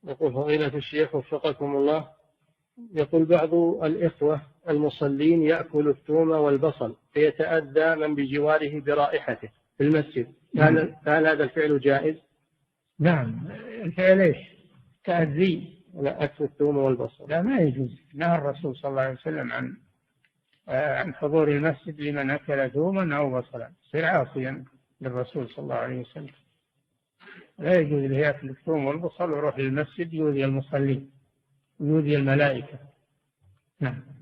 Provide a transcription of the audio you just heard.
يقول فضيلة الشيخ وفقكم الله، يقول بعض الإخوة المصلين يأكل الثوم والبصل فيتأذى من بجواره برائحته في المسجد، هل هذا الفعل جائز؟ نعم. الفعل ايش؟ تأذي؟ لا، أكل الثوم والبصل لا، ما يجوز. نهى الرسول صلى الله عليه وسلم عن حضور المسجد لمن أكل ثوما أو بصلا، يصير عاصيا للرسول صلى الله عليه وسلم. لا يجوز له يأكل الثوم والبصل ويروح للمسجد يؤذي المصلين ويؤذي الملائكة. نعم.